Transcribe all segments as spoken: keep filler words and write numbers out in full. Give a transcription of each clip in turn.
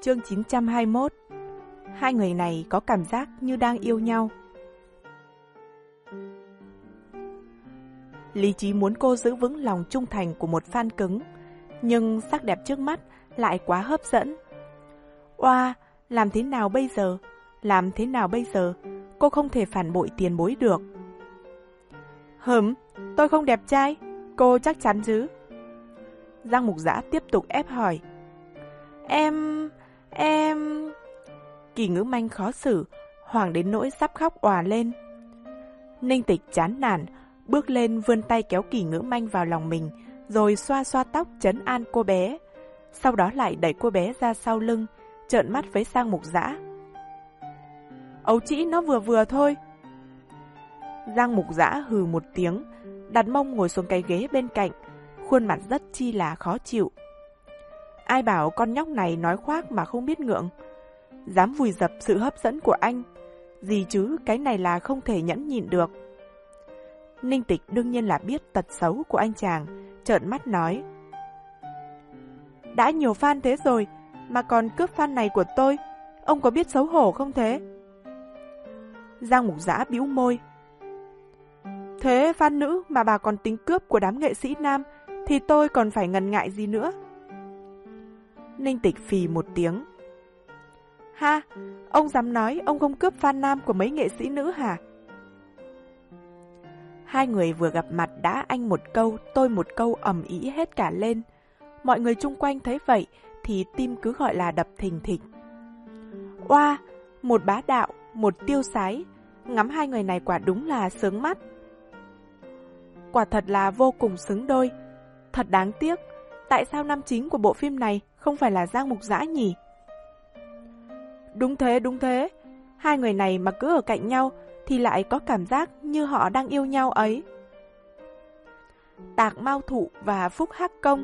Chương chín trăm hai mươi mốt. Hai người này có cảm giác như đang yêu nhau. Lý trí muốn cô giữ vững lòng trung thành của một fan cứng, nhưng sắc đẹp trước mắt lại quá hấp dẫn. Oa, làm thế nào bây giờ? Làm thế nào bây giờ? Cô không thể phản bội tiền bối được. Hửm, tôi không đẹp trai, cô chắc chắn chứ? Giang Mục Dã tiếp tục ép hỏi. Em... em... Kỳ Ngữ Manh khó xử, hoảng đến nỗi sắp khóc òa lên. Ninh Tịch chán nản, bước lên vươn tay kéo Kỳ Ngữ Manh vào lòng mình, rồi xoa xoa tóc trấn an cô bé. Sau đó lại đẩy cô bé ra sau lưng, trợn mắt với Giang Mục Dã. Ấu trĩ nó vừa vừa thôi. Giang Mục Dã hừ một tiếng, đặt mông ngồi xuống cái ghế bên cạnh, khuôn mặt rất chi là khó chịu. Ai bảo con nhóc này nói khoác mà không biết ngượng, dám vùi dập sự hấp dẫn của anh. Gì chứ, cái này là không thể nhẫn nhịn được. Ninh Tịch đương nhiên là biết tật xấu của anh chàng, trợn mắt nói. Đã nhiều fan thế rồi, mà còn cướp fan này của tôi, ông có biết xấu hổ không thế? Giang Mục Dã bĩu môi. Thế fan nữ mà bà còn tính cướp của đám nghệ sĩ nam, thì tôi còn phải ngần ngại gì nữa? Ninh Tịch phì một tiếng. Ha, ông dám nói ông không cướp fan nam của mấy nghệ sĩ nữ hả? Hai người vừa gặp mặt đã anh một câu, tôi một câu ầm ĩ hết cả lên. Mọi người chung quanh thấy vậy thì tim cứ gọi là đập thình thịch. Oa, một bá đạo, một tiêu sái, ngắm hai người này quả đúng là sướng mắt. Quả thật là vô cùng xứng đôi. Thật đáng tiếc, tại sao nam chính của bộ phim này không phải là Giang Mục Dã nhỉ? Đúng thế, đúng thế. Hai người này mà cứ ở cạnh nhau thì lại có cảm giác như họ đang yêu nhau ấy. Tạc Mao Thụ và Phúc Hắc Công.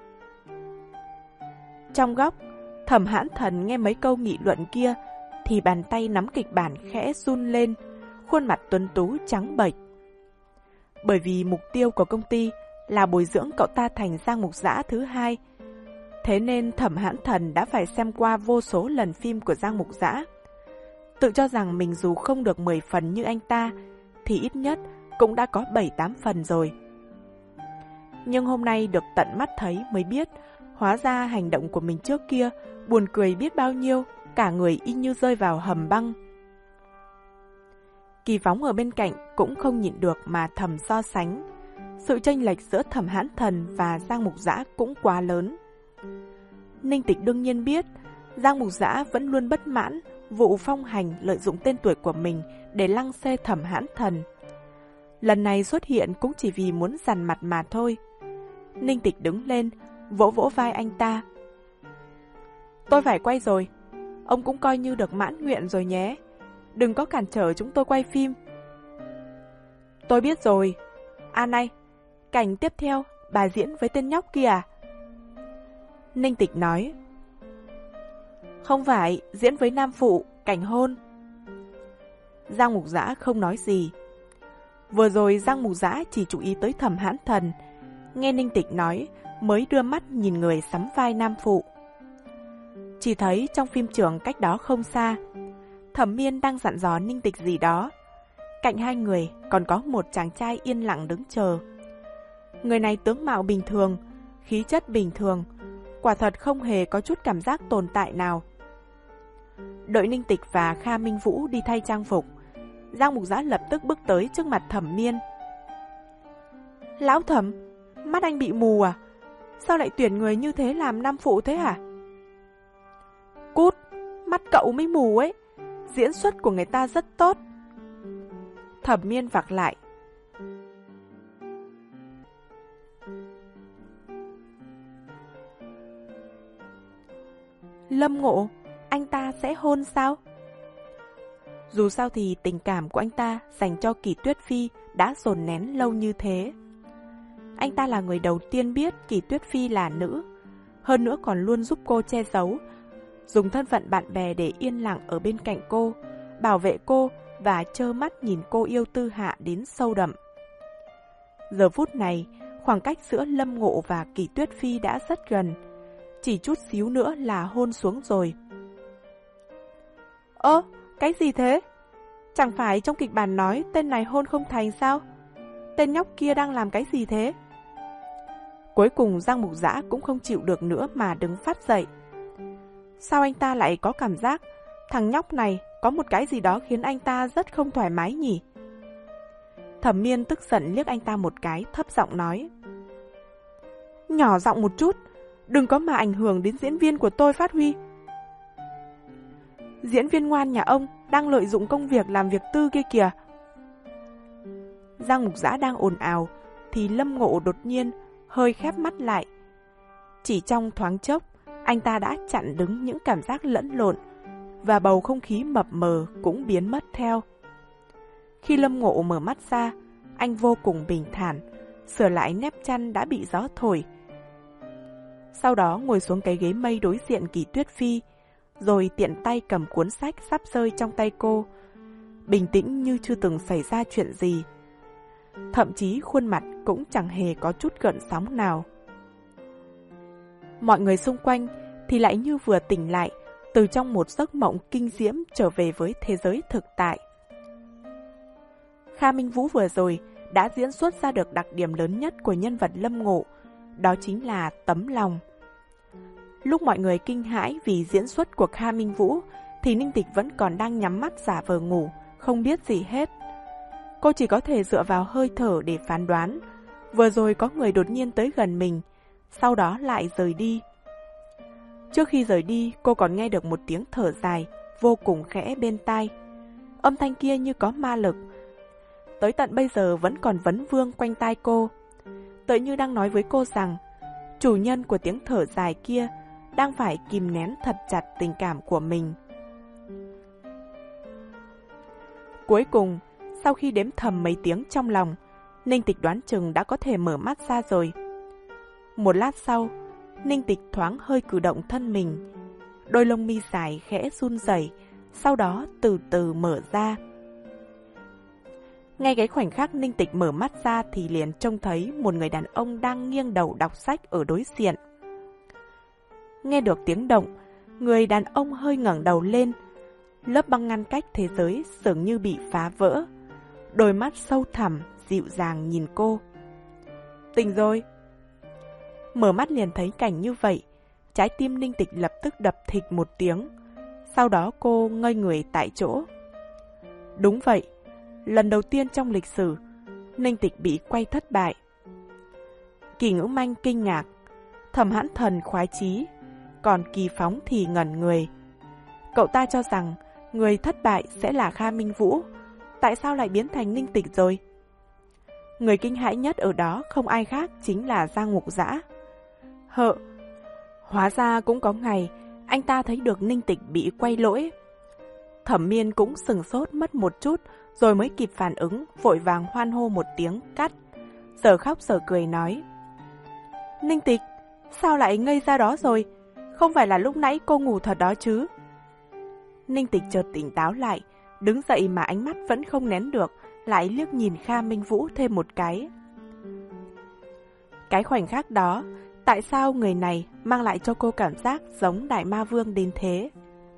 Trong góc, Thẩm Hãn Thần nghe mấy câu nghị luận kia thì bàn tay nắm kịch bản khẽ run lên, khuôn mặt tuấn tú trắng bệch. Bởi vì mục tiêu của công ty là bồi dưỡng cậu ta thành Giang Mục Dã thứ hai, thế nên Thẩm Hãn Thần đã phải xem qua vô số lần phim của Giang Mục Dã. Tự cho rằng mình dù không được mười phần như anh ta, thì ít nhất cũng đã có bảy tám phần rồi. Nhưng hôm nay được tận mắt thấy mới biết, hóa ra hành động của mình trước kia buồn cười biết bao nhiêu, cả người y như rơi vào hầm băng. Kỳ Phóng ở bên cạnh cũng không nhịn được mà thầm so sánh. Sự chênh lệch giữa Thẩm Hãn Thần và Giang Mục Dã cũng quá lớn. Ninh Tịch đương nhiên biết, Giang Mục Dã vẫn luôn bất mãn vụ Phong Hành lợi dụng tên tuổi của mình để lăng xê Thẩm Hãn Thần. Lần này xuất hiện cũng chỉ vì muốn dằn mặt mà thôi. Ninh Tịch đứng lên, vỗ vỗ vai anh ta. Tôi phải quay rồi, ông cũng coi như được mãn nguyện rồi nhé. Đừng có cản trở chúng tôi quay phim. Tôi biết rồi. À này, cảnh tiếp theo bà diễn với tên nhóc kia à? Ninh Tịch nói. Không phải, diễn với nam phụ, cảnh hôn. Giang Mục Dã không nói gì. Vừa rồi Giang Mục Dã chỉ chú ý tới Thẩm Hãn Thần, nghe Ninh Tịch nói mới đưa mắt nhìn người sắm vai nam phụ. Chỉ thấy trong phim trường cách đó không xa, Thẩm Miên đang dặn dò Ninh Tịch gì đó. Cạnh hai người còn có một chàng trai yên lặng đứng chờ. Người này tướng mạo bình thường, khí chất bình thường, quả thật không hề có chút cảm giác tồn tại nào. Đợi Ninh Tịch và Kha Minh Vũ đi thay trang phục, Giang Mục Dã lập tức bước tới trước mặt Thẩm Miên. Lão Thẩm, mắt anh bị mù à? Sao lại tuyển người như thế làm nam phụ thế hả? Cút, mắt cậu mới mù ấy. Diễn xuất của người ta rất tốt. Thẩm Miên vặc lại. Lâm Ngộ, anh ta sẽ hôn sao? Dù sao thì tình cảm của anh ta dành cho Kỳ Tuyết Phi đã dồn nén lâu như thế. Anh ta là người đầu tiên biết Kỳ Tuyết Phi là nữ, hơn nữa còn luôn giúp cô che giấu, dùng thân phận bạn bè để yên lặng ở bên cạnh cô, bảo vệ cô và trơ mắt nhìn cô yêu Tư Hạ đến sâu đậm. Giờ phút này, khoảng cách giữa Lâm Ngộ và Kỳ Tuyết Phi đã rất gần, chỉ chút xíu nữa là hôn xuống rồi. Ơ, cái gì thế? Chẳng phải trong kịch bản nói tên này hôn không thành sao? Tên nhóc kia đang làm cái gì thế? Cuối cùng Giang Mục Dã cũng không chịu được nữa mà đứng phát dậy. Sao anh ta lại có cảm giác thằng nhóc này có một cái gì đó khiến anh ta rất không thoải mái nhỉ? Thẩm Miên tức giận liếc anh ta một cái, thấp giọng nói. Nhỏ giọng một chút, đừng có mà ảnh hưởng đến diễn viên của tôi phát huy. Diễn viên ngoan nhà ông đang lợi dụng công việc làm việc tư kia kìa. Giang Mục Dã đang ồn ào thì Lâm Ngộ đột nhiên hơi khép mắt lại. Chỉ trong thoáng chốc, anh ta đã chặn đứng những cảm giác lẫn lộn và bầu không khí mập mờ cũng biến mất theo. Khi Lâm Ngộ mở mắt ra, anh vô cùng bình thản, sửa lại nếp chăn đã bị gió thổi. Sau đó ngồi xuống cái ghế mây đối diện Kỳ Tuyết Phi, rồi tiện tay cầm cuốn sách sắp rơi trong tay cô, bình tĩnh như chưa từng xảy ra chuyện gì. Thậm chí khuôn mặt cũng chẳng hề có chút gợn sóng nào. Mọi người xung quanh thì lại như vừa tỉnh lại từ trong một giấc mộng kinh diễm trở về với thế giới thực tại. Kha Minh Vũ vừa rồi đã diễn xuất ra được đặc điểm lớn nhất của nhân vật Lâm Ngộ, đó chính là tấm lòng. Lúc mọi người kinh hãi vì diễn xuất của Kha Minh Vũ thì Ninh Tịch vẫn còn đang nhắm mắt giả vờ ngủ, không biết gì hết. Cô chỉ có thể dựa vào hơi thở để phán đoán. Vừa rồi có người đột nhiên tới gần mình, sau đó lại rời đi. Trước khi rời đi, cô còn nghe được một tiếng thở dài, vô cùng khẽ bên tai. Âm thanh kia như có ma lực, tới tận bây giờ vẫn còn vấn vương quanh tai cô. Tựa như đang nói với cô rằng, chủ nhân của tiếng thở dài kia đang phải kìm nén thật chặt tình cảm của mình. Cuối cùng, sau khi đếm thầm mấy tiếng trong lòng, Ninh Tịch đoán chừng đã có thể mở mắt ra rồi. Một lát sau, Ninh Tịch thoáng hơi cử động thân mình. Đôi lông mi dài khẽ run rẩy, sau đó từ từ mở ra. Ngay cái khoảnh khắc Ninh Tịch mở mắt ra thì liền trông thấy một người đàn ông đang nghiêng đầu đọc sách ở đối diện. Nghe được tiếng động, người đàn ông hơi ngẩng đầu lên. Lớp băng ngăn cách thế giới dường như bị phá vỡ. Đôi mắt sâu thẳm, dịu dàng nhìn cô. Tỉnh rồi. Mở mắt liền thấy cảnh như vậy, trái tim Ninh Tịch lập tức đập thịch một tiếng. Sau đó cô ngây người tại chỗ. Đúng vậy, lần đầu tiên trong lịch sử, Ninh Tịch bị quay thất bại. Kỳ Ngữ Manh kinh ngạc, Thẩm Hãn Thần khoái chí, còn Kỳ Phóng thì ngẩn người. Cậu ta cho rằng người thất bại sẽ là Kha Minh Vũ, tại sao lại biến thành Ninh Tịch rồi? Người kinh hãi nhất ở đó không ai khác chính là Giang Mục Dã. Hợ, hóa ra cũng có ngày anh ta thấy được Ninh Tịch bị quay lỗi. Thẩm Miên cũng sừng sốt mất một chút, rồi mới kịp phản ứng, vội vàng hoan hô một tiếng cắt. Giờ khóc giờ cười nói, Ninh Tịch, sao lại ngây ra đó rồi? Không phải là lúc nãy cô ngủ thật đó chứ? Ninh Tịch chợt tỉnh táo lại, đứng dậy mà ánh mắt vẫn không nén được, lại liếc nhìn Kha Minh Vũ thêm một cái. Cái khoảnh khắc đó, tại sao người này mang lại cho cô cảm giác giống Đại Ma Vương đến thế?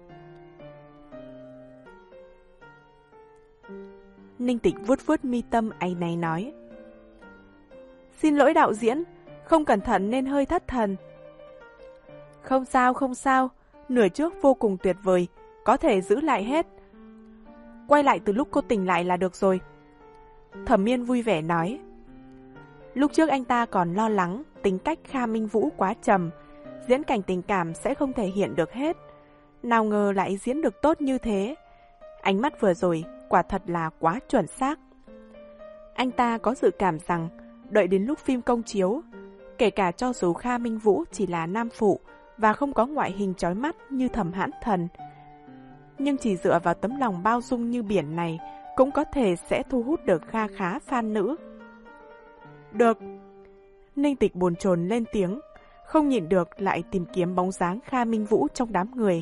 Ninh Tịch vuốt vuốt mi tâm áy náy nói, xin lỗi đạo diễn, không cẩn thận nên hơi thất thần. Không sao, không sao, nửa trước vô cùng tuyệt vời, có thể giữ lại hết. Quay lại từ lúc cô tỉnh lại là được rồi. Thẩm Miên vui vẻ nói. Lúc trước anh ta còn lo lắng tính cách Kha Minh Vũ quá trầm, diễn cảnh tình cảm sẽ không thể hiện được hết. Nào ngờ lại diễn được tốt như thế. Ánh mắt vừa rồi quả thật là quá chuẩn xác. Anh ta có dự cảm rằng đợi đến lúc phim công chiếu, kể cả cho dù Kha Minh Vũ chỉ là nam phụ và không có ngoại hình chói mắt như Thẩm Hãn Thần, nhưng chỉ dựa vào tấm lòng bao dung như biển này cũng có thể sẽ thu hút được kha khá fan nữ. Được. Ninh Tịch bồn chồn lên tiếng, không nhịn được lại tìm kiếm bóng dáng Kha Minh Vũ trong đám người.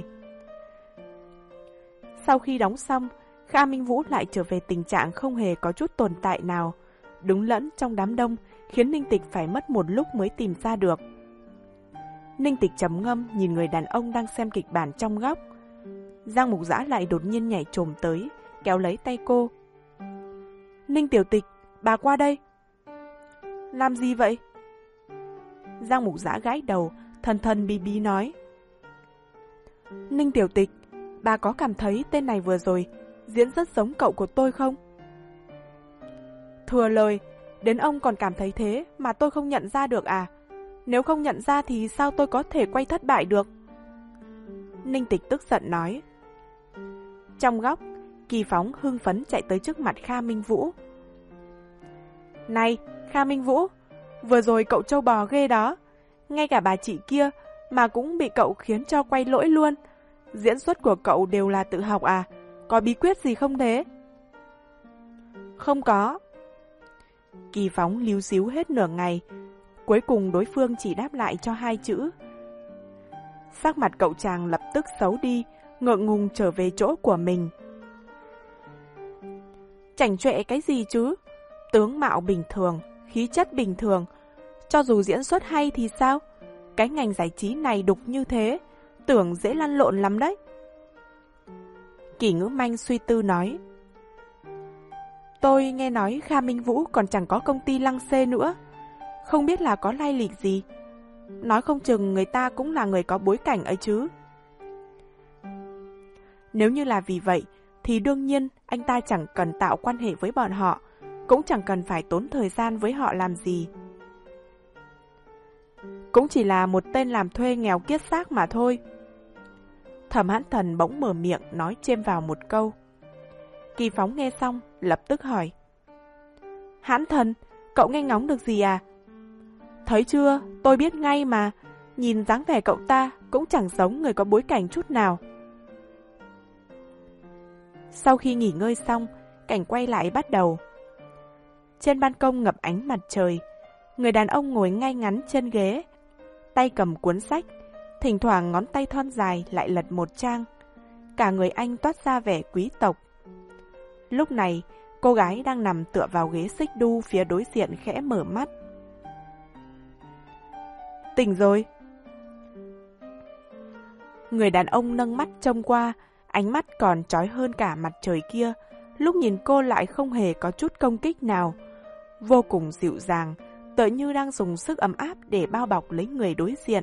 Sau khi đóng xong, Kha Minh Vũ lại trở về tình trạng không hề có chút tồn tại nào, đứng lẫn trong đám đông, khiến Ninh Tịch phải mất một lúc mới tìm ra được. Ninh Tịch trầm ngâm nhìn người đàn ông đang xem kịch bản trong góc. Giang Mục Dã lại đột nhiên nhảy chồm tới, kéo lấy tay cô. Ninh Tiểu Tịch, bà qua đây. Làm gì vậy? Giang Mục Dã gãi đầu, thần thần bí bí nói. Ninh Tiểu Tịch, bà có cảm thấy tên này vừa rồi diễn rất giống cậu của tôi không? Thừa lời, đến ông còn cảm thấy thế mà tôi không nhận ra được à? Nếu không nhận ra thì sao tôi có thể quay thất bại được? Ninh Tịch tức giận nói. Trong góc, Kỳ Phóng hưng phấn chạy tới trước mặt Kha Minh Vũ. Này, Kha Minh Vũ, vừa rồi cậu trâu bò ghê đó. Ngay cả bà chị kia mà cũng bị cậu khiến cho quay lỗi luôn. Diễn xuất của cậu đều là tự học à? Có bí quyết gì không thế? Không có. Kỳ Phóng líu xíu hết nửa ngày. Cuối cùng đối phương chỉ đáp lại cho hai chữ. Sắc mặt cậu chàng lập tức xấu đi, ngượng ngùng trở về chỗ của mình. Chảnh chọe cái gì chứ? Tướng mạo bình thường, khí chất bình thường. Cho dù diễn xuất hay thì sao? Cái ngành giải trí này đục như thế, tưởng dễ lăn lộn lắm đấy. Kỷ Ngữ Manh suy tư nói. Tôi nghe nói Kha Minh Vũ còn chẳng có công ty lăng xê nữa. Không biết là có lai lịch gì. Nói không chừng người ta cũng là người có bối cảnh ấy chứ. Nếu như là vì vậy, thì đương nhiên anh ta chẳng cần tạo quan hệ với bọn họ, cũng chẳng cần phải tốn thời gian với họ làm gì. Cũng chỉ là một tên làm thuê nghèo kiết xác mà thôi. Thẩm Hãn Thần bỗng mở miệng nói chêm vào một câu. Kỳ Phóng nghe xong, lập tức hỏi. Hãn Thần, cậu nghe ngóng được gì à? Thấy chưa, tôi biết ngay mà. Nhìn dáng vẻ cậu ta cũng chẳng giống người có bối cảnh chút nào. Sau khi nghỉ ngơi xong, cảnh quay lại bắt đầu. Trên ban công ngập ánh mặt trời, người đàn ông ngồi ngay ngắn trên ghế, tay cầm cuốn sách, thỉnh thoảng ngón tay thon dài lại lật một trang. Cả người anh toát ra vẻ quý tộc. Lúc này, cô gái đang nằm tựa vào ghế xích đu phía đối diện khẽ mở mắt. Tỉnh rồi. Người đàn ông nâng mắt trông qua, ánh mắt còn chói hơn cả mặt trời kia. Lúc nhìn cô lại không hề có chút công kích nào, vô cùng dịu dàng, tựa như đang dùng sức ấm áp để bao bọc lấy người đối diện.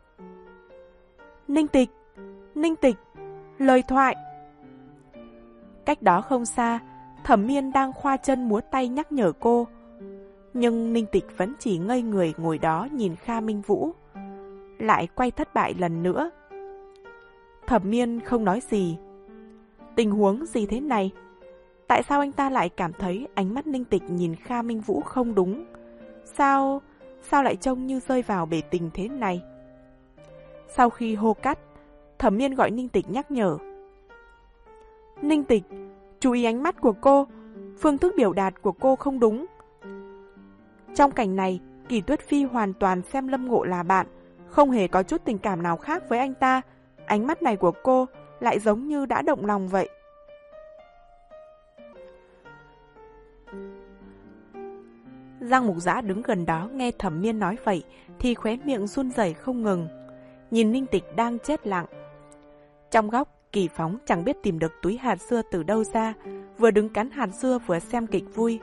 Ninh Tịch, Ninh Tịch, lời thoại. Cách đó không xa, Thẩm Miên đang khoa chân múa tay nhắc nhở cô. Nhưng Ninh Tịch vẫn chỉ ngây người ngồi đó nhìn Kha Minh Vũ. Lại quay thất bại lần nữa. Thẩm Miên không nói gì. Tình huống gì thế này? Tại sao anh ta lại cảm thấy ánh mắt Ninh Tịch nhìn Kha Minh Vũ không đúng? Sao... sao lại trông như rơi vào bể tình thế này? Sau khi hô cắt, Thẩm Miên gọi Ninh Tịch nhắc nhở. Ninh Tịch, chú ý ánh mắt của cô, phương thức biểu đạt của cô không đúng. Trong cảnh này, Kỳ Tuyết Phi hoàn toàn xem Lâm Ngộ là bạn, không hề có chút tình cảm nào khác với anh ta. Ánh mắt này của cô lại giống như đã động lòng vậy. Giang Mục Dã đứng gần đó nghe Thẩm Miên nói vậy thì khóe miệng run rẩy không ngừng, nhìn Ninh Tịch đang chết lặng. Trong góc, Kỳ Phóng chẳng biết tìm được túi hạt dưa từ đâu ra, vừa đứng cắn hạt dưa vừa xem kịch vui.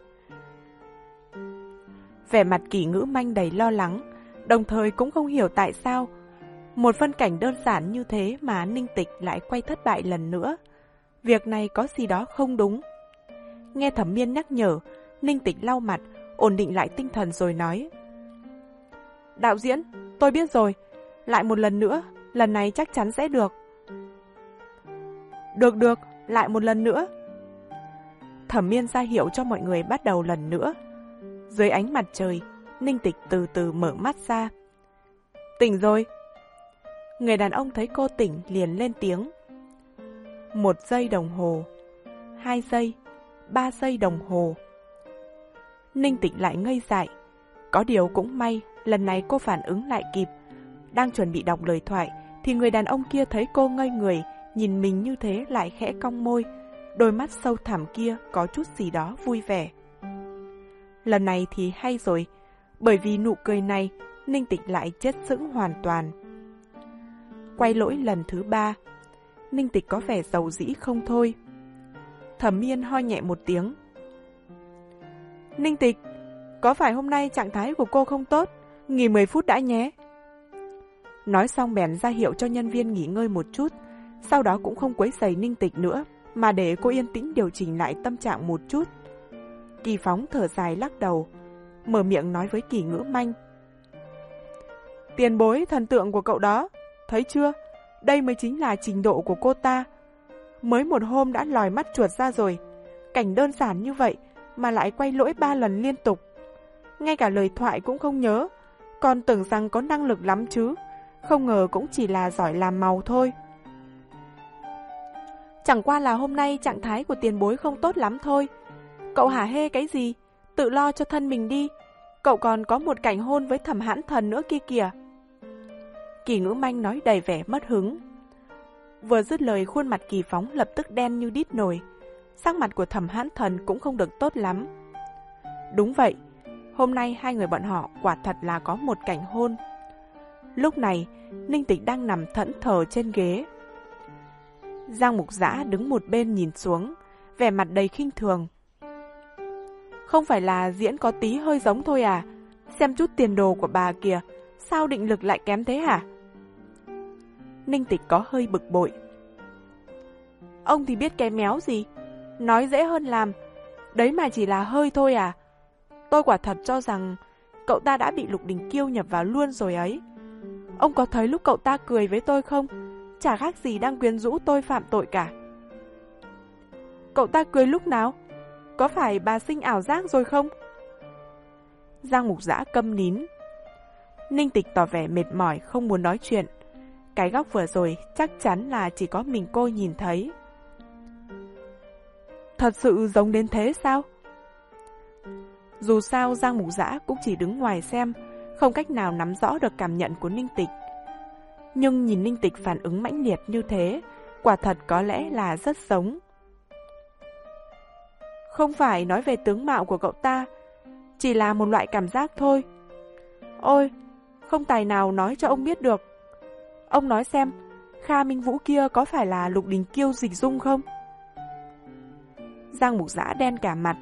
Vẻ mặt Kỷ Ngữ Manh đầy lo lắng, đồng thời cũng không hiểu tại sao một phân cảnh đơn giản như thế mà Ninh Tịch lại quay thất bại lần nữa. Việc này có gì đó không đúng. Nghe Thẩm Miên nhắc nhở, Ninh Tịch lau mặt, ổn định lại tinh thần rồi nói. Đạo diễn, tôi biết rồi. Lại một lần nữa, lần này chắc chắn sẽ được. Được được, lại một lần nữa. Thẩm Miên ra hiệu cho mọi người bắt đầu lần nữa. Dưới ánh mặt trời, Ninh Tịch từ từ mở mắt ra. Tỉnh rồi. Người đàn ông thấy cô tỉnh liền lên tiếng. Một giây đồng hồ, hai giây, ba giây đồng hồ. Ninh Tịch lại ngây dại. Có điều cũng may, lần này cô phản ứng lại kịp. Đang chuẩn bị đọc lời thoại, thì người đàn ông kia thấy cô ngây người, nhìn mình như thế lại khẽ cong môi. Đôi mắt sâu thẳm kia có chút gì đó vui vẻ. Lần này thì hay rồi, bởi vì nụ cười này, Ninh Tịch lại chết sững hoàn toàn. Quay lỗi lần thứ ba. Ninh Tịch có vẻ giàu dĩ không thôi. Thẩm Miên ho nhẹ một tiếng. Ninh Tịch, có phải hôm nay trạng thái của cô không tốt? Nghỉ mười phút đã nhé. Nói xong bèn ra hiệu cho nhân viên nghỉ ngơi một chút, sau đó cũng không quấy rầy Ninh Tịch nữa, mà để cô yên tĩnh điều chỉnh lại tâm trạng một chút. Kỳ Phóng thở dài lắc đầu, mở miệng nói với Kỳ Ngữ Manh. Tiền bối thần tượng của cậu đó, thấy chưa? Đây mới chính là trình độ của cô ta. Mới một hôm đã lòi mắt chuột ra rồi. Cảnh đơn giản như vậy mà lại quay lỗi ba lần liên tục. Ngay cả lời thoại cũng không nhớ, còn tưởng rằng có năng lực lắm chứ. Không ngờ cũng chỉ là giỏi làm màu thôi. Chẳng qua là hôm nay trạng thái của tiền bối không tốt lắm thôi. Cậu hả hê cái gì? Tự lo cho thân mình đi. Cậu còn có một cảnh hôn với Thẩm Hãn Thần nữa kia kìa. Kỳ Ngữ Manh nói đầy vẻ mất hứng. Vừa dứt lời, khuôn mặt Kỳ Phóng lập tức đen như đít nồi. Sắc mặt của Thẩm Hãn Thần cũng không được tốt lắm. Đúng vậy, hôm nay hai người bọn họ quả thật là có một cảnh hôn. Lúc này, Ninh Tịch đang nằm thẫn thờ trên ghế. Giang Mục Dã đứng một bên nhìn xuống, vẻ mặt đầy khinh thường. Không phải là diễn có tí hơi giống thôi à? Xem chút tiền đồ của bà kìa, sao định lực lại kém thế hả? Ninh Tịch có hơi bực bội. Ông thì biết cái méo gì? Nói dễ hơn làm. Đấy mà chỉ là hơi thôi à? Tôi quả thật cho rằng cậu ta đã bị Lục Đình Kiêu nhập vào luôn rồi ấy. Ông có thấy lúc cậu ta cười với tôi không? Chả khác gì đang quyến rũ tôi phạm tội cả. Cậu ta cười lúc nào? Có phải bà sinh ảo giác rồi không? Giang Mục Dã câm nín. Ninh Tịch tỏ vẻ mệt mỏi không muốn nói chuyện. Cái góc vừa rồi chắc chắn là chỉ có mình cô nhìn thấy. Thật sự giống đến thế sao? Dù sao Giang Mục Dã cũng chỉ đứng ngoài xem, không cách nào nắm rõ được cảm nhận của Ninh Tịch. Nhưng nhìn Ninh Tịch phản ứng mãnh liệt như thế, quả thật có lẽ là rất giống. Không phải nói về tướng mạo của cậu ta, chỉ là một loại cảm giác thôi. Ôi, không tài nào nói cho ông biết được. Ông nói xem, Kha Minh Vũ kia có phải là Lục Đình Kiêu dịch dung không? Giang Mục Dã đen cả mặt.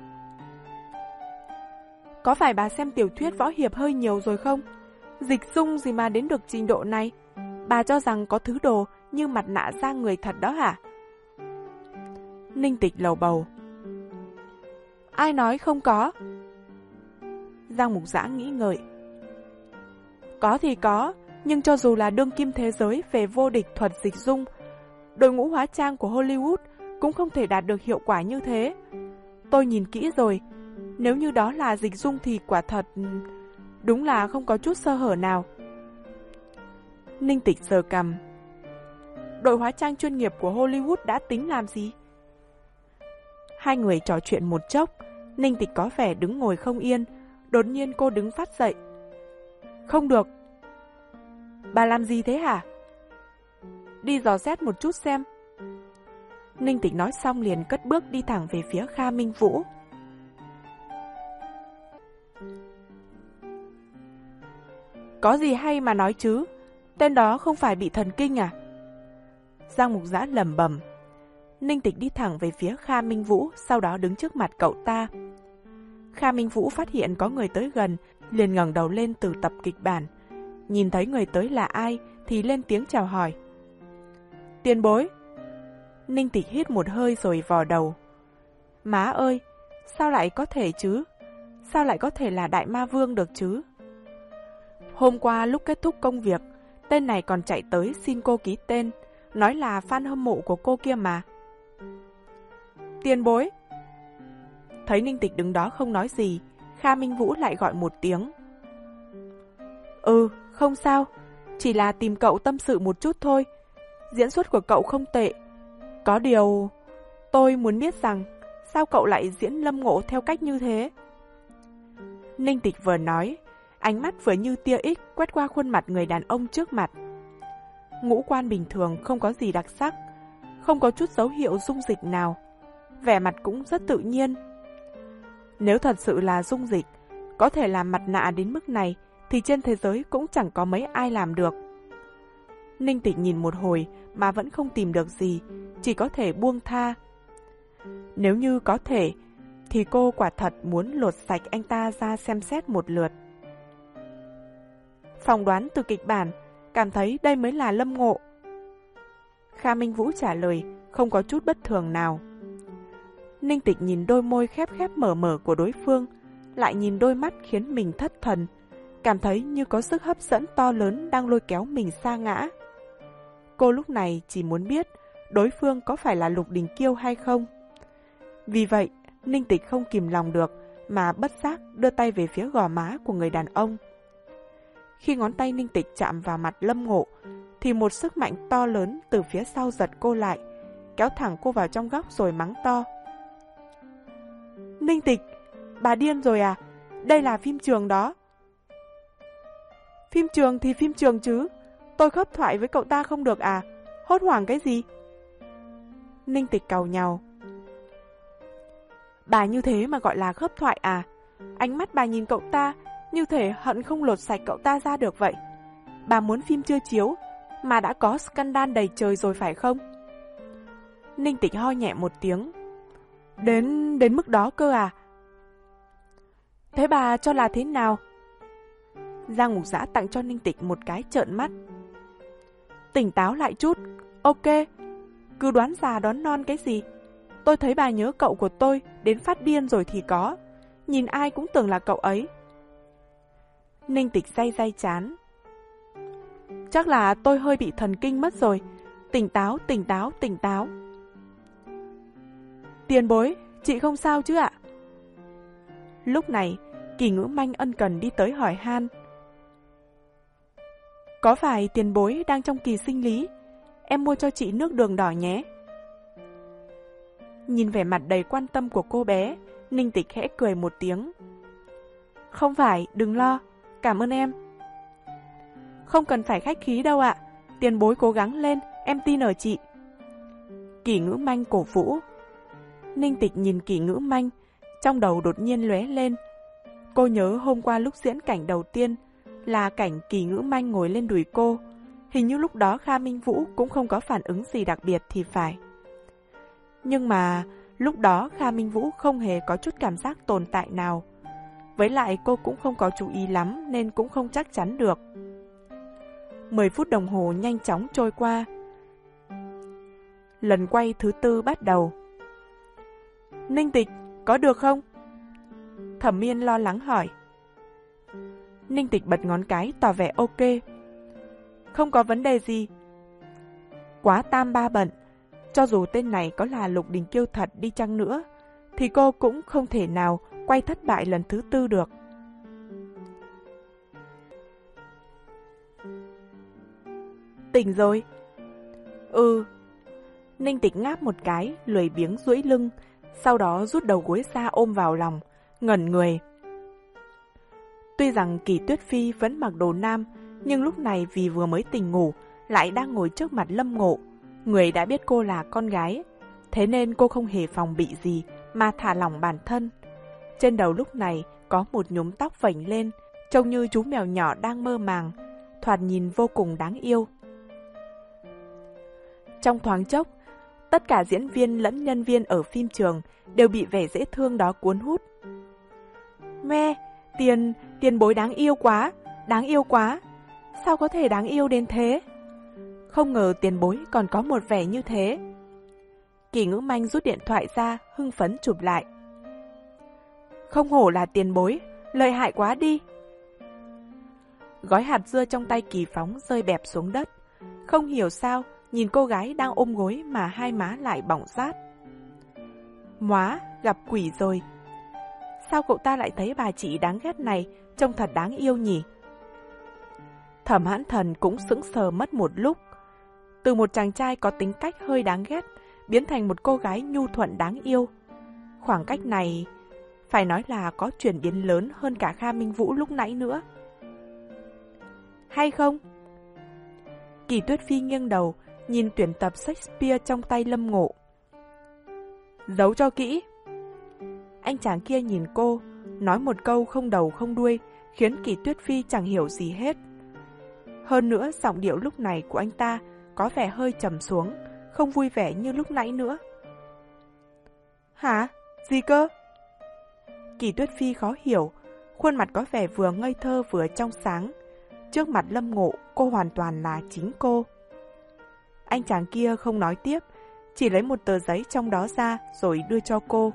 Có phải bà xem tiểu thuyết võ hiệp hơi nhiều rồi không? Dịch dung gì mà đến được trình độ này? Bà cho rằng có thứ đồ như mặt nạ da người thật đó hả? Ninh Tịch lầu bầu. Ai nói không có? Giang Mục Dã nghĩ ngợi. Có thì có, nhưng cho dù là đương kim thế giới về vô địch thuật dịch dung, đội ngũ hóa trang của Hollywood cũng không thể đạt được hiệu quả như thế. Tôi nhìn kỹ rồi, nếu như đó là dịch dung thì quả thật đúng là không có chút sơ hở nào. Ninh Tịch giơ cằm. Đội hóa trang chuyên nghiệp của Hollywood đã tính làm gì? Hai người trò chuyện một chốc, Ninh Tịch có vẻ đứng ngồi không yên, đột nhiên cô đứng phát dậy. Không được. Bà làm gì thế hả? Đi dò xét một chút xem. Ninh Tịch nói xong liền cất bước đi thẳng về phía Kha Minh Vũ. Có gì hay mà nói chứ? Tên đó không phải bị thần kinh à? Giang Mục Dã lẩm bẩm. Ninh Tịch đi thẳng về phía Kha Minh Vũ, sau đó đứng trước mặt cậu ta. Kha Minh Vũ phát hiện có người tới gần, liền ngẩng đầu lên từ tập kịch bản. Nhìn thấy người tới là ai thì lên tiếng chào hỏi. Tiền bối. Ninh Tịch hít một hơi rồi vò đầu. Má ơi, sao lại có thể chứ? Sao lại có thể là Đại Ma Vương được chứ? Hôm qua lúc kết thúc công việc, tên này còn chạy tới xin cô ký tên, nói là fan hâm mộ của cô kia mà. Tiền bối. Thấy Ninh Tịch đứng đó không nói gì, Kha Minh Vũ lại gọi một tiếng. Ừ, không sao, chỉ là tìm cậu tâm sự một chút thôi. Diễn xuất của cậu không tệ. Có điều, tôi muốn biết rằng, sao cậu lại diễn Lâm Ngộ theo cách như thế? Ninh Tịch vừa nói, ánh mắt vừa như tia ích quét qua khuôn mặt người đàn ông trước mặt. Ngũ quan bình thường, không có gì đặc sắc, không có chút dấu hiệu dung dịch nào. Vẻ mặt cũng rất tự nhiên. Nếu thật sự là dung dịch, có thể làm mặt nạ đến mức này, thì trên thế giới cũng chẳng có mấy ai làm được. Ninh Tịch nhìn một hồi mà vẫn không tìm được gì, chỉ có thể buông tha. Nếu như có thể, thì cô quả thật muốn lột sạch anh ta ra xem xét một lượt. Phỏng đoán từ kịch bản, cảm thấy đây mới là Lâm Ngộ. Kha Minh Vũ trả lời, không có chút bất thường nào. Ninh Tịch nhìn đôi môi khép khép mở mở của đối phương, lại nhìn đôi mắt khiến mình thất thần, cảm thấy như có sức hấp dẫn to lớn đang lôi kéo mình sa ngã. Cô lúc này chỉ muốn biết đối phương có phải là Lục Đình Kiêu hay không. Vì vậy, Ninh Tịch không kìm lòng được mà bất giác đưa tay về phía gò má của người đàn ông. Khi ngón tay Ninh Tịch chạm vào mặt Lâm Ngộ, thì một sức mạnh to lớn từ phía sau giật cô lại, kéo thẳng cô vào trong góc rồi mắng to. Ninh Tịch, bà điên rồi à? Đây là phim trường đó. Phim trường thì phim trường chứ, tôi khớp thoại với cậu ta không được à? Hốt hoảng cái gì? Ninh Tịch càu nhàu. Bà như thế mà gọi là khớp thoại à? Ánh mắt bà nhìn cậu ta như thể hận không lột sạch cậu ta ra được vậy. Bà muốn phim chưa chiếu mà đã có scandal đầy trời rồi phải không? Ninh Tịch ho nhẹ một tiếng. Đến đến mức đó cơ à? Thế bà cho là thế nào? Giang Ngục Dã tặng cho Ninh Tịch một cái trợn mắt. Tỉnh táo lại chút. Ok, cứ đoán già đoán non cái gì. Tôi thấy bà nhớ cậu của tôi đến phát điên rồi thì có. Nhìn ai cũng tưởng là cậu ấy. Ninh Tịch day day chán. Chắc là tôi hơi bị thần kinh mất rồi. Tỉnh táo, tỉnh táo, tỉnh táo. Tiền bối, chị không sao chứ ạ? Lúc này, Kỳ Ngữ Manh ân cần đi tới hỏi han. Có phải tiền bối đang trong kỳ sinh lý? Em mua cho chị nước đường đỏ nhé. Nhìn vẻ mặt đầy quan tâm của cô bé, Ninh Tịch khẽ cười một tiếng. Không phải, đừng lo, cảm ơn em. Không cần phải khách khí đâu ạ, tiền bối cố gắng lên, em tin ở chị. Kỳ Ngữ Manh cổ vũ. Ninh Tịch nhìn Kỳ Ngữ Manh, trong đầu đột nhiên lóe lên. Cô nhớ hôm qua lúc diễn cảnh đầu tiên là cảnh Kỳ Ngữ Manh ngồi lên đùi cô. Hình như lúc đó Kha Minh Vũ cũng không có phản ứng gì đặc biệt thì phải. Nhưng mà lúc đó Kha Minh Vũ không hề có chút cảm giác tồn tại nào. Với lại cô cũng không có chú ý lắm nên cũng không chắc chắn được. Mười phút đồng hồ nhanh chóng trôi qua. Lần quay thứ tư bắt đầu. Ninh Tịch, có được không? Thẩm Miên lo lắng hỏi. Ninh Tịch bật ngón cái tỏ vẻ ok. Không có vấn đề gì. Quá tam ba bận, cho dù tên này có là Lục Đình Kiêu thật đi chăng nữa, thì cô cũng không thể nào quay thất bại lần thứ tư được. Tỉnh rồi. Ừ. Ninh Tịch ngáp một cái, lười biếng duỗi lưng, sau đó rút đầu gối ra ôm vào lòng, ngẩn người. Tuy rằng Kỳ Tuyết Phi vẫn mặc đồ nam, nhưng lúc này vì vừa mới tỉnh ngủ, lại đang ngồi trước mặt Lâm Ngộ. Người đã biết cô là con gái, thế nên cô không hề phòng bị gì mà thả lỏng bản thân. Trên đầu lúc này có một nhúm tóc vểnh lên, trông như chú mèo nhỏ đang mơ màng, thoạt nhìn vô cùng đáng yêu. Trong thoáng chốc, tất cả diễn viên lẫn nhân viên ở phim trường đều bị vẻ dễ thương đó cuốn hút. Mẹ, tiền, tiền bối đáng yêu quá, đáng yêu quá. Sao có thể đáng yêu đến thế? Không ngờ tiền bối còn có một vẻ như thế. Kỳ Ngữ Manh rút điện thoại ra, hưng phấn chụp lại. Không hổ là tiền bối, lợi hại quá đi. Gói hạt dưa trong tay Kỳ Phóng rơi bẹp xuống đất. Không hiểu sao, nhìn cô gái đang ôm gối mà hai má lại bỏng rát. Móa, gặp quỷ rồi. Sao cậu ta lại thấy bà chị đáng ghét này trông thật đáng yêu nhỉ? Thẩm Hãn Thần cũng sững sờ mất một lúc. Từ một chàng trai có tính cách hơi đáng ghét biến thành một cô gái nhu thuận đáng yêu. Khoảng cách này phải nói là có chuyển biến lớn hơn cả Kha Minh Vũ lúc nãy nữa. Hay không? Kỳ Tuyết Phi nghiêng đầu nhìn tuyển tập Shakespeare trong tay Lâm Ngộ. Giấu cho kỹ. Anh chàng kia nhìn cô, nói một câu không đầu không đuôi, khiến Kỳ Tuyết Phi chẳng hiểu gì hết. Hơn nữa, giọng điệu lúc này của anh ta có vẻ hơi trầm xuống, không vui vẻ như lúc nãy nữa. Hả? Gì cơ? Kỳ Tuyết Phi khó hiểu, khuôn mặt có vẻ vừa ngây thơ vừa trong sáng. Trước mặt Lâm Ngộ, cô hoàn toàn là chính cô. Anh chàng kia không nói tiếp, chỉ lấy một tờ giấy trong đó ra rồi đưa cho cô.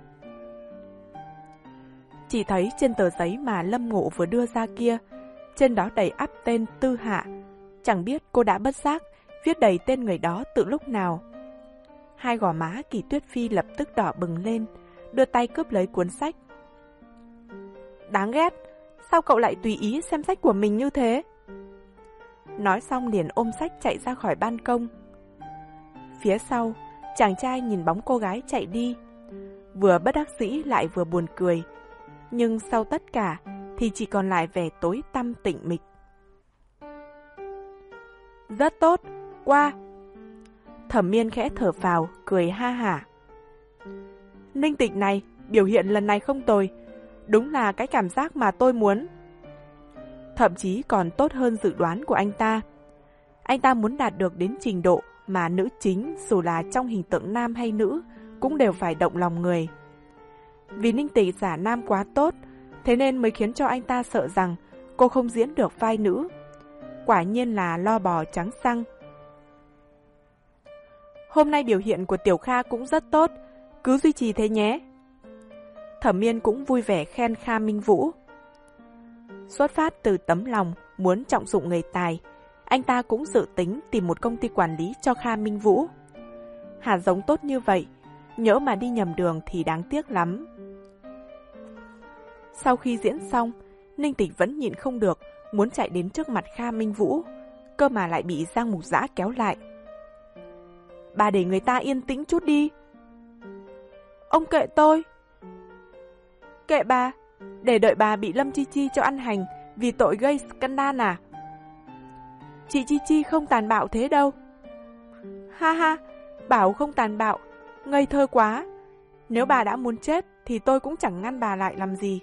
Chỉ thấy trên tờ giấy mà Lâm Ngộ vừa đưa ra kia, trên đó đầy ắp tên Tư Hạ. Chẳng biết cô đã bất giác viết đầy tên người đó từ lúc nào. Hai gò má Kỳ Tuyết Phi lập tức đỏ bừng lên, đưa tay cướp lấy cuốn sách. Đáng ghét, sao cậu lại tùy ý xem sách của mình như thế? Nói xong liền ôm sách chạy ra khỏi ban công. Phía sau, chàng trai nhìn bóng cô gái chạy đi, vừa bất đắc dĩ lại vừa buồn cười. Nhưng sau tất cả thì chỉ còn lại vẻ tối tăm tĩnh mịch. Rất tốt, qua. Thẩm Miên khẽ thở phào, cười ha hả. Ninh Tịch này, biểu hiện lần này không tồi, đúng là cái cảm giác mà tôi muốn. Thậm chí còn tốt hơn dự đoán của anh ta. Anh ta muốn đạt được đến trình độ mà nữ chính, dù là trong hình tượng nam hay nữ, cũng đều phải động lòng người. Vì Ninh Tịch giả nam quá tốt, thế nên mới khiến cho anh ta sợ rằng cô không diễn được vai nữ. Quả nhiên là lo bò trắng xăng. Hôm nay biểu hiện của Tiểu Kha cũng rất tốt, cứ duy trì thế nhé. Thẩm Miên cũng vui vẻ khen Kha Minh Vũ. Xuất phát từ tấm lòng muốn trọng dụng người tài, anh ta cũng dự tính tìm một công ty quản lý cho Kha Minh Vũ. Hạt giống tốt như vậy, nhỡ mà đi nhầm đường thì đáng tiếc lắm. Sau khi diễn xong, Ninh Tịch vẫn nhịn không được, muốn chạy đến trước mặt Kha Minh Vũ, cơ mà lại bị Giang Mục Dã kéo lại. Bà để người ta yên tĩnh chút đi. Ông kệ tôi. Kệ bà, để đợi bà bị Lâm Chi Chi cho ăn hành vì tội gây scandal à? Chị Chi Chi không tàn bạo thế đâu. Ha ha, bảo không tàn bạo, ngây thơ quá. Nếu bà đã muốn chết thì tôi cũng chẳng ngăn bà lại làm gì.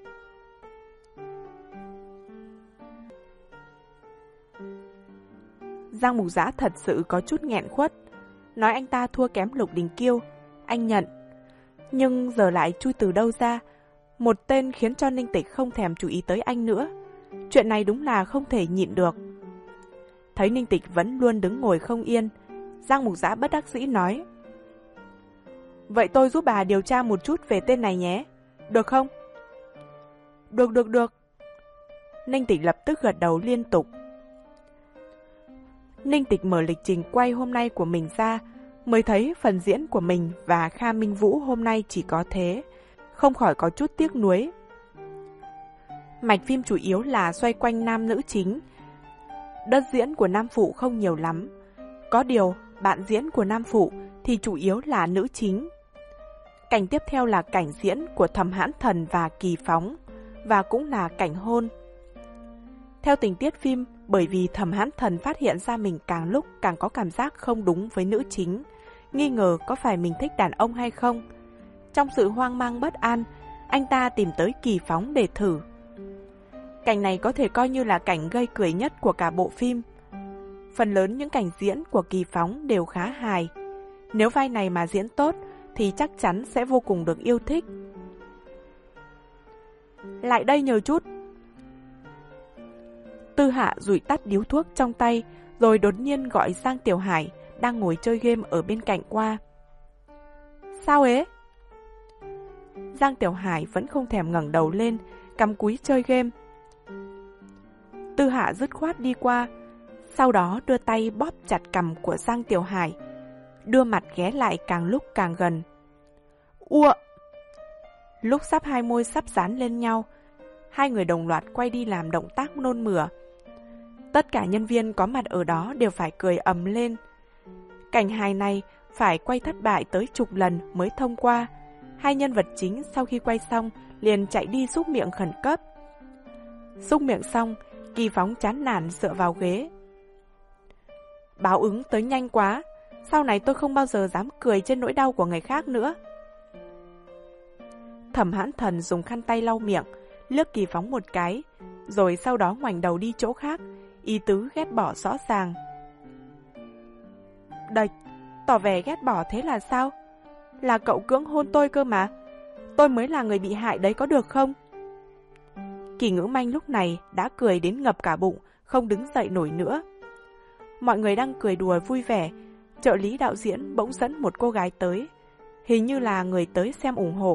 Giang Mục Dã thật sự có chút nghẹn khuất, nói anh ta thua kém Lục Đình Kiêu, anh nhận. Nhưng giờ lại chui từ đâu ra một tên khiến cho Ninh Tịch không thèm chú ý tới anh nữa. Chuyện này đúng là không thể nhịn được. Thấy Ninh Tịch vẫn luôn đứng ngồi không yên, Giang Mục Dã bất đắc dĩ nói: Vậy tôi giúp bà điều tra một chút về tên này nhé, được không? Được được được. Ninh Tịch lập tức gật đầu liên tục. Ninh Tịch mở lịch trình quay hôm nay của mình ra, mới thấy phần diễn của mình và Kha Minh Vũ hôm nay chỉ có thế, không khỏi có chút tiếc nuối. Mạch phim chủ yếu là xoay quanh nam nữ chính. Đất diễn của nam phụ không nhiều lắm. Có điều, bạn diễn của nam phụ thì chủ yếu là nữ chính. Cảnh tiếp theo là cảnh diễn của Thẩm Hãn Thần và Kỳ Phóng, và cũng là cảnh hôn. Theo tình tiết phim, bởi vì Thẩm Hãn Thần phát hiện ra mình càng lúc càng có cảm giác không đúng với nữ chính, nghi ngờ có phải mình thích đàn ông hay không. Trong sự hoang mang bất an, anh ta tìm tới Kỳ Phóng để thử. Cảnh này có thể coi như là cảnh gây cười nhất của cả bộ phim. Phần lớn những cảnh diễn của Kỳ Phóng đều khá hài. Nếu vai này mà diễn tốt thì chắc chắn sẽ vô cùng được yêu thích. Lại đây nhờ chút. Tư Hạ dụi tắt điếu thuốc trong tay, rồi đột nhiên gọi Giang Tiểu Hải đang ngồi chơi game ở bên cạnh qua. Sao ế? Giang Tiểu Hải vẫn không thèm ngẩng đầu lên, cắm cúi chơi game. Tư Hạ dứt khoát đi qua, sau đó đưa tay bóp chặt cằm của Giang Tiểu Hải, đưa mặt ghé lại càng lúc càng gần. Ua! Lúc sắp hai môi sắp dán lên nhau, hai người đồng loạt quay đi làm động tác nôn mửa. Tất cả nhân viên có mặt ở đó đều phải cười ầm lên. Cảnh hài này phải quay thất bại tới chục lần mới thông qua. Hai nhân vật chính sau khi quay xong liền chạy đi xúc miệng khẩn cấp. Xúc miệng xong, Kỳ Phóng chán nản dựa vào ghế. Báo ứng tới nhanh quá, sau này tôi không bao giờ dám cười trên nỗi đau của người khác nữa. Thẩm Hãn Thần dùng khăn tay lau miệng, liếc Kỳ Phóng một cái, rồi sau đó ngoảnh đầu đi chỗ khác, ý tứ ghét bỏ rõ ràng. Đạch, tỏ vẻ ghét bỏ thế là sao? Là cậu cưỡng hôn tôi cơ mà. Tôi mới là người bị hại đấy có được không? Kỳ Ngữ Manh lúc này đã cười đến ngập cả bụng, không đứng dậy nổi nữa. Mọi người đang cười đùa vui vẻ, trợ lý đạo diễn bỗng dẫn một cô gái tới, hình như là người tới xem ủng hộ.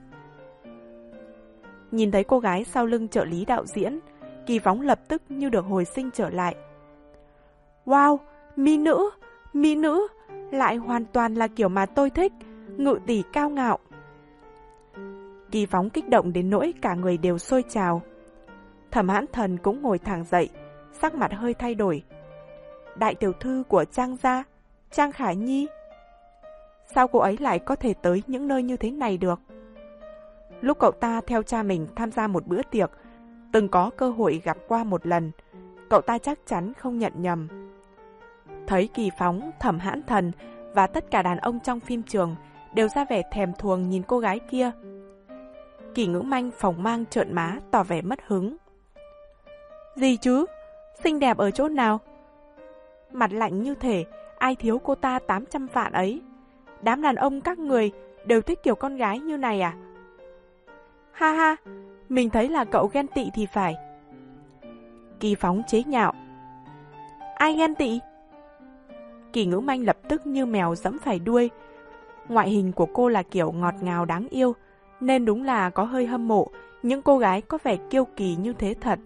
Nhìn thấy cô gái sau lưng trợ lý đạo diễn, Kỳ Phóng lập tức như được hồi sinh trở lại. Wow, mỹ nữ, mỹ nữ, lại hoàn toàn là kiểu mà tôi thích, ngự tỷ cao ngạo. Kỳ Phóng kích động đến nỗi cả người đều sôi trào. Thẩm Hãn Thần cũng ngồi thẳng dậy, sắc mặt hơi thay đổi. Đại tiểu thư của Trang gia, Trang Khả Nhi. Sao cô ấy lại có thể tới những nơi như thế này được? Lúc cậu ta theo cha mình tham gia một bữa tiệc, từng có cơ hội gặp qua một lần, cậu ta chắc chắn không nhận nhầm. Thấy Kỳ Phóng, Thẩm Hãn Thần và tất cả đàn ông trong phim trường đều ra vẻ thèm thuồng nhìn cô gái kia. Kỳ Ngữ Manh phồng mang trợn má, tỏ vẻ mất hứng. Gì chứ? Xinh đẹp ở chỗ nào? Mặt lạnh như thể ai thiếu cô ta tám trăm vạn ấy. Đám đàn ông các người đều thích kiểu con gái như này à? Ha ha, mình thấy là cậu ghen tị thì phải. Kỳ Phóng chế nhạo. Ai ghen tị? Kỳ Ngữ Manh lập tức như mèo giẫm phải đuôi. Ngoại hình của cô là kiểu ngọt ngào đáng yêu, nên đúng là có hơi hâm mộ những cô gái có vẻ kiêu kỳ như thế thật.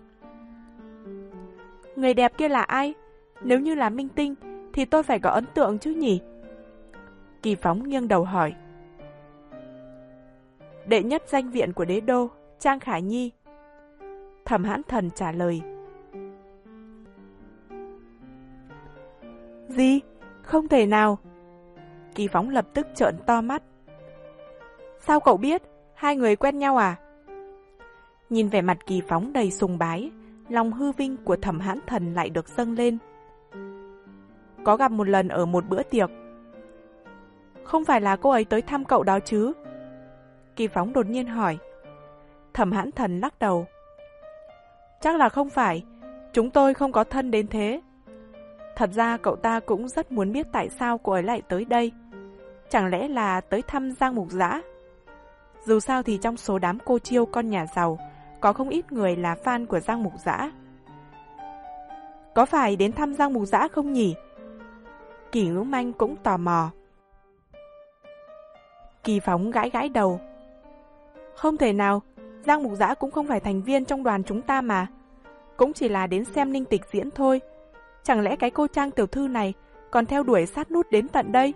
Người đẹp kia là ai? Nếu như là minh tinh thì tôi phải có ấn tượng chứ nhỉ? Kỳ Phóng nghiêng đầu hỏi. Đệ nhất danh viện của đế đô, Trang Khả Nhi. Thẩm Hãn Thần trả lời. Gì? Không thể nào. Kỳ Phóng lập tức trợn to mắt. Sao cậu biết? Hai người quen nhau à? Nhìn vẻ mặt Kỳ Phóng đầy sùng bái, lòng hư vinh của Thẩm Hãn Thần lại được dâng lên. Có gặp một lần ở một bữa tiệc. Không phải là cô ấy tới thăm cậu đó chứ? Kỳ Phóng đột nhiên hỏi. Thẩm Hãn Thần lắc đầu. Chắc là không phải, chúng tôi không có thân đến thế. Thật ra cậu ta cũng rất muốn biết tại sao cô ấy lại tới đây. Chẳng lẽ là tới thăm Giang Mục Dã? Dù sao thì trong số đám cô chiêu con nhà giàu, có không ít người là fan của Giang Mục Dã. Có phải đến thăm Giang Mục Dã không nhỉ? Kỳ Ngữ Manh cũng tò mò. Kỳ Phóng gãi gãi đầu. Không thể nào, Giang Mục Dã cũng không phải thành viên trong đoàn chúng ta mà. Cũng chỉ là đến xem Ninh Tịch diễn thôi. Chẳng lẽ cái cô Trang tiểu thư này còn theo đuổi sát nút đến tận đây?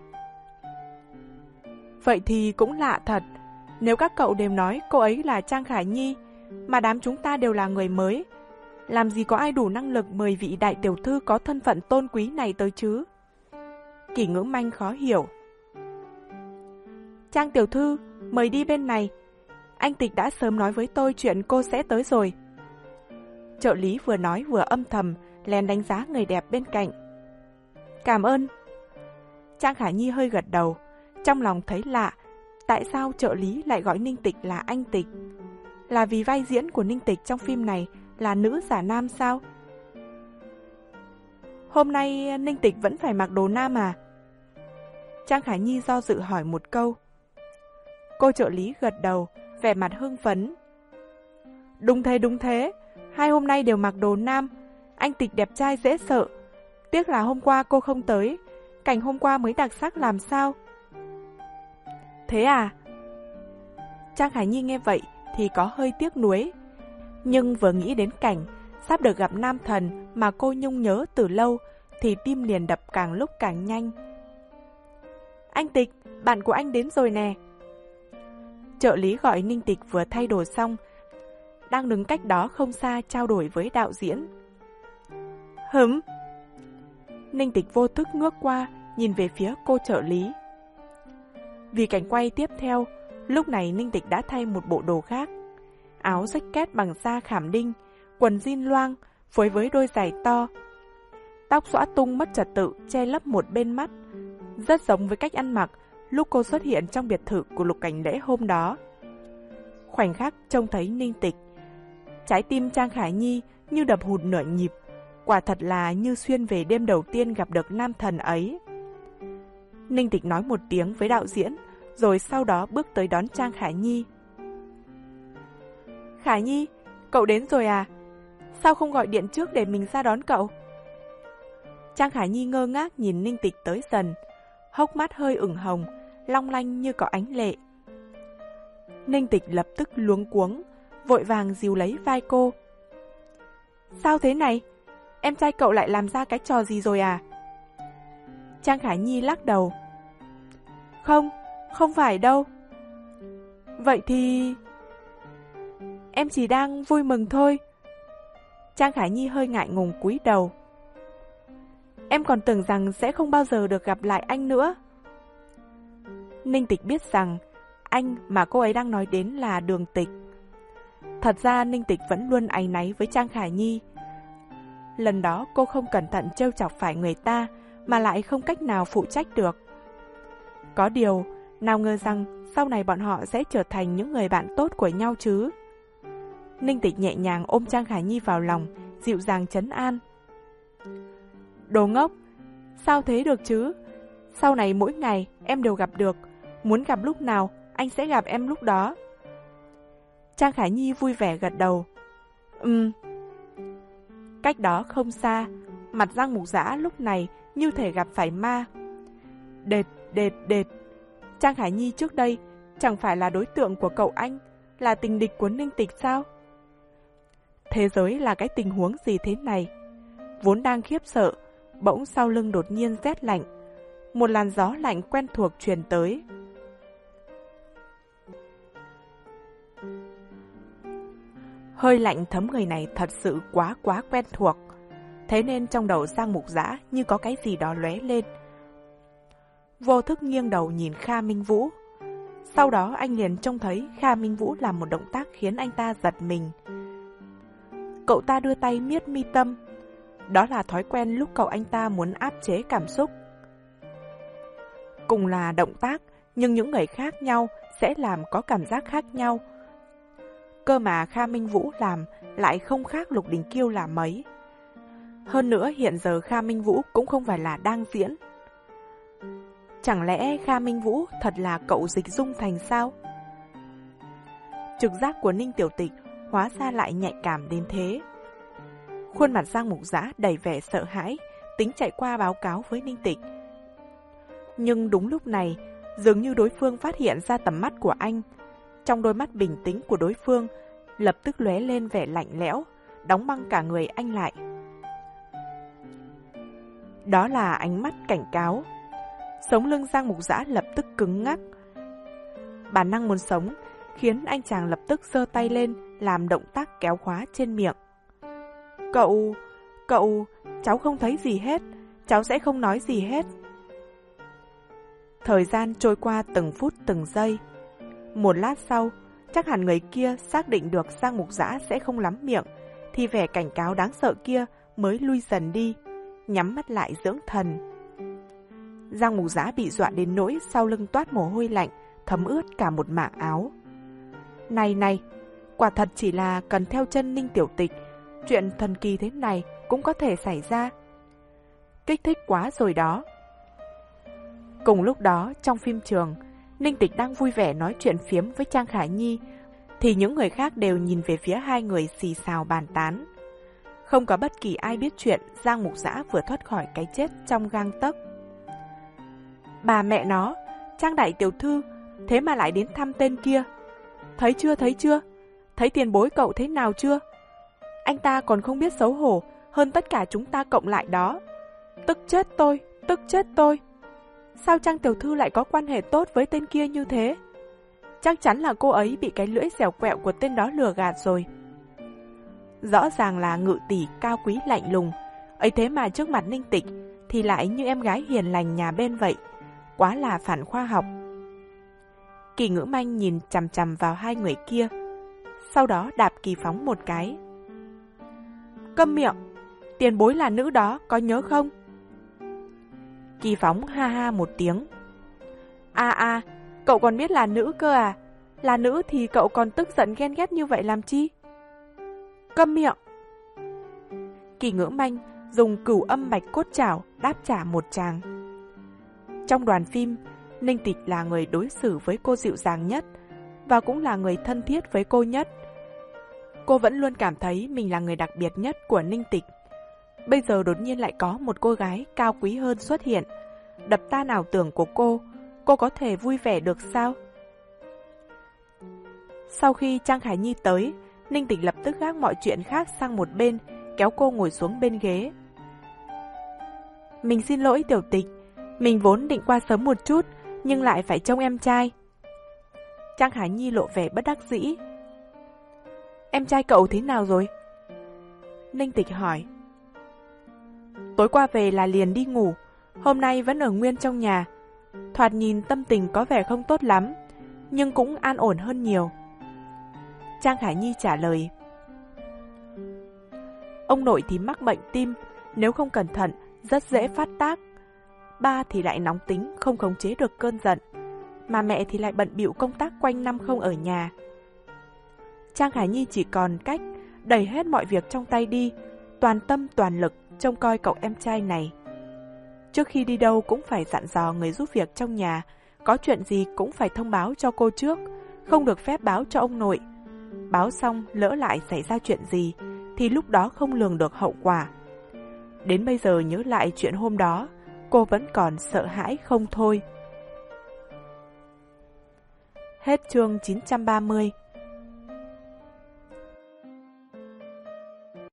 Vậy thì cũng lạ thật. Nếu các cậu đều nói cô ấy là Trang Khả Nhi, mà đám chúng ta đều là người mới, làm gì có ai đủ năng lực mời vị đại tiểu thư có thân phận tôn quý này tới chứ? Kỳ Ngữ Manh khó hiểu. Trang tiểu thư, mời đi bên này. Anh Tịch đã sớm nói với tôi chuyện cô sẽ tới rồi. Trợ lý vừa nói vừa âm thầm lén đánh giá người đẹp bên cạnh. Cảm ơn. Trang Khả Nhi hơi gật đầu, trong lòng thấy lạ. Tại sao trợ lý lại gọi Ninh Tịch là anh Tịch? Là vì vai diễn của Ninh Tịch trong phim này là nữ giả nam sao? Hôm nay Ninh Tịch vẫn phải mặc đồ nam à? Trang Khả Nhi do dự hỏi một câu. Cô trợ lý gật đầu, vẻ mặt hưng phấn. Đúng thế, đúng thế. Hai hôm nay đều mặc đồ nam. Anh Tịch đẹp trai dễ sợ. Tiếc là hôm qua cô không tới. Cảnh hôm qua mới đặc sắc làm sao? Thế à? Trang Khả Nhi nghe vậy thì có hơi tiếc nuối. Nhưng vừa nghĩ đến cảnh sắp được gặp nam thần mà cô nhung nhớ từ lâu thì tim liền đập càng lúc càng nhanh. Anh Tịch, bạn của anh đến rồi nè. Trợ lý gọi Ninh Tịch vừa thay đồ xong, đang đứng cách đó không xa trao đổi với đạo diễn. Hửm? Ninh Tịch vô thức ngước qua, nhìn về phía cô trợ lý. Vì cảnh quay tiếp theo, lúc này Ninh Tịch đã thay một bộ đồ khác. Áo jacket bằng da khảm đinh, quần jean loang, phối với đôi giày to. Tóc xõa tung mất trật tự, che lấp một bên mắt. Rất giống với cách ăn mặc lúc cô xuất hiện trong biệt thự của Lục Cảnh Lễ hôm đó. Khoảnh khắc trông thấy Ninh Tịch, trái tim Trang Khả Nhi như đập hụt nửa nhịp. Quả thật là như xuyên về đêm đầu tiên gặp được nam thần ấy. Ninh Tịch nói một tiếng với đạo diễn, rồi sau đó bước tới đón Trang Khả Nhi. Khả Nhi, cậu đến rồi à? Sao không gọi điện trước để mình ra đón cậu? Trang Khả Nhi ngơ ngác nhìn Ninh Tịch tới dần, hốc mắt hơi ửng hồng, long lanh như có ánh lệ. Ninh Tịch lập tức luống cuống, vội vàng dìu lấy vai cô. Sao thế này? Em trai cậu lại làm ra cái trò gì rồi à? Trang Khả Nhi lắc đầu. Không, không phải đâu. Vậy thì... Em chỉ đang vui mừng thôi. Trang Khả Nhi hơi ngại ngùng cúi đầu. Em còn tưởng rằng sẽ không bao giờ được gặp lại anh nữa. Ninh Tịch biết rằng anh mà cô ấy đang nói đến là Đường Tịch. Thật ra Ninh Tịch vẫn luôn áy náy với Trang Khả Nhi. Lần đó cô không cẩn thận trêu chọc phải người ta mà lại không cách nào phụ trách được. Có điều, nào ngờ rằng sau này bọn họ sẽ trở thành những người bạn tốt của nhau chứ. Ninh Tịch nhẹ nhàng ôm Trang Khả Nhi vào lòng, dịu dàng trấn an. Đồ ngốc, sao thế được chứ? Sau này mỗi ngày em đều gặp được, muốn gặp lúc nào anh sẽ gặp em lúc đó. Trang Khả Nhi vui vẻ gật đầu. Ừm. Cách đó không xa, mặt Giang Mục Dã lúc này như thể gặp phải ma. Đệt, đệt, đệt. Trang Khả Nhi trước đây chẳng phải là đối tượng của cậu anh, là tình địch của Ninh Tịch sao? Thế giới là cái tình huống gì thế này? Vốn đang khiếp sợ, bỗng sau lưng đột nhiên rét lạnh. Một làn gió lạnh quen thuộc truyền tới. Hơi lạnh thấm người này thật sự quá quá quen thuộc. Thế nên trong đầu Giang Mục Dã như có cái gì đó lóe lên. Vô thức nghiêng đầu nhìn Kha Minh Vũ. Sau đó anh liền trông thấy Kha Minh Vũ làm một động tác khiến anh ta giật mình. Cậu ta đưa tay miết mi tâm. Đó là thói quen lúc cậu anh ta muốn áp chế cảm xúc. Cùng là động tác, nhưng những người khác nhau sẽ làm có cảm giác khác nhau. Cơ mà Kha Minh Vũ làm lại không khác Lục Đình Kiêu làm mấy. Hơn nữa hiện giờ Kha Minh Vũ cũng không phải là đang diễn. Chẳng lẽ Kha Minh Vũ thật là cậu Dịch Dung Thành sao? Trực giác của Ninh Tiểu Tịch hóa ra lại nhạy cảm đến thế. Khuôn mặt Giang Mục Dã đầy vẻ sợ hãi, tính chạy qua báo cáo với Ninh Tịch. Nhưng đúng lúc này, dường như đối phương phát hiện ra tầm mắt của anh. Trong đôi mắt bình tĩnh của đối phương, lập tức lóe lên vẻ lạnh lẽo, đóng băng cả người anh lại. Đó là ánh mắt cảnh cáo. Sống lưng Giang Mục Dã lập tức cứng ngắc. Bản năng muốn sống khiến anh chàng lập tức giơ tay lên làm động tác kéo khóa trên miệng. Cậu, cậu, cháu không thấy gì hết, cháu sẽ không nói gì hết. Thời gian trôi qua từng phút từng giây. Một lát sau, chắc hẳn người kia xác định được Giang Mục Dã sẽ không lắm miệng, thì vẻ cảnh cáo đáng sợ kia mới lui dần đi, nhắm mắt lại dưỡng thần. Giang Mục Dã bị dọa đến nỗi sau lưng toát mồ hôi lạnh, thấm ướt cả một mảng áo. Này này, quả thật chỉ là cần theo chân Ninh Tiểu Tịch, chuyện thần kỳ thế này cũng có thể xảy ra. Kích thích quá rồi đó. Cùng lúc đó, trong phim trường, Ninh Tịch đang vui vẻ nói chuyện phiếm với Trang Khả Nhi, thì những người khác đều nhìn về phía hai người xì xào bàn tán. Không có bất kỳ ai biết chuyện Giang Mục Dã vừa thoát khỏi cái chết trong gang tấc. Bà mẹ nó, Trang đại tiểu thư, thế mà lại đến thăm tên kia. Thấy chưa, thấy chưa? Thấy tiền bối cậu thế nào chưa? Anh ta còn không biết xấu hổ hơn tất cả chúng ta cộng lại đó. Tức chết tôi, tức chết tôi. Sao Trang tiểu thư lại có quan hệ tốt với tên kia như thế? Chắc chắn là cô ấy bị cái lưỡi dẻo quẹo của tên đó lừa gạt rồi. Rõ ràng là ngự tỷ cao quý lạnh lùng, ấy thế mà trước mặt Ninh Tịch thì lại như em gái hiền lành nhà bên vậy. Quá là phản khoa học. Kỳ Ngữ Manh nhìn chằm chằm vào hai người kia, sau đó đạp Kỳ Phóng một cái. Câm miệng, tiền bối là nữ đó, có nhớ không? Kỳ Phóng ha ha một tiếng. À à, cậu còn biết là nữ cơ à? Là nữ thì cậu còn tức giận ghen ghét như vậy làm chi? Câm miệng. Kỳ Ngữ Manh dùng cửu âm bạch cốt trảo đáp trả một tràng. Trong đoàn phim, Ninh Tịch là người đối xử với cô dịu dàng nhất và cũng là người thân thiết với cô nhất. Cô vẫn luôn cảm thấy mình là người đặc biệt nhất của Ninh Tịch. Bây giờ đột nhiên lại có một cô gái cao quý hơn xuất hiện, đập tan ảo tưởng của cô, cô có thể vui vẻ được sao? Sau khi Trang Khải Nhi tới, Ninh Tịch lập tức gác mọi chuyện khác sang một bên, kéo cô ngồi xuống bên ghế. Mình xin lỗi Tiểu Tịch, mình vốn định qua sớm một chút, nhưng lại phải trông em trai. Trang Khải Nhi lộ vẻ bất đắc dĩ. Em trai cậu thế nào rồi? Ninh Tịch hỏi. Tối qua về là liền đi ngủ, hôm nay vẫn ở nguyên trong nhà. Thoạt nhìn tâm tình có vẻ không tốt lắm, nhưng cũng an ổn hơn nhiều. Trang Khải Nhi trả lời. Ông nội thì mắc bệnh tim, nếu không cẩn thận rất dễ phát tác. Ba thì lại nóng tính, không khống chế được cơn giận, mà mẹ thì lại bận bịu công tác quanh năm không ở nhà. Trang Khải Nhi chỉ còn cách đẩy hết mọi việc trong tay đi, toàn tâm toàn lực trông coi cậu em trai này. Trước khi đi đâu cũng phải dặn dò người giúp việc trong nhà, có chuyện gì cũng phải thông báo cho cô trước, không được phép báo cho ông nội. Báo xong lỡ lại xảy ra chuyện gì thì lúc đó không lường được hậu quả. Đến bây giờ nhớ lại chuyện hôm đó, cô vẫn còn sợ hãi không thôi. Hết chương chín trăm ba mươi.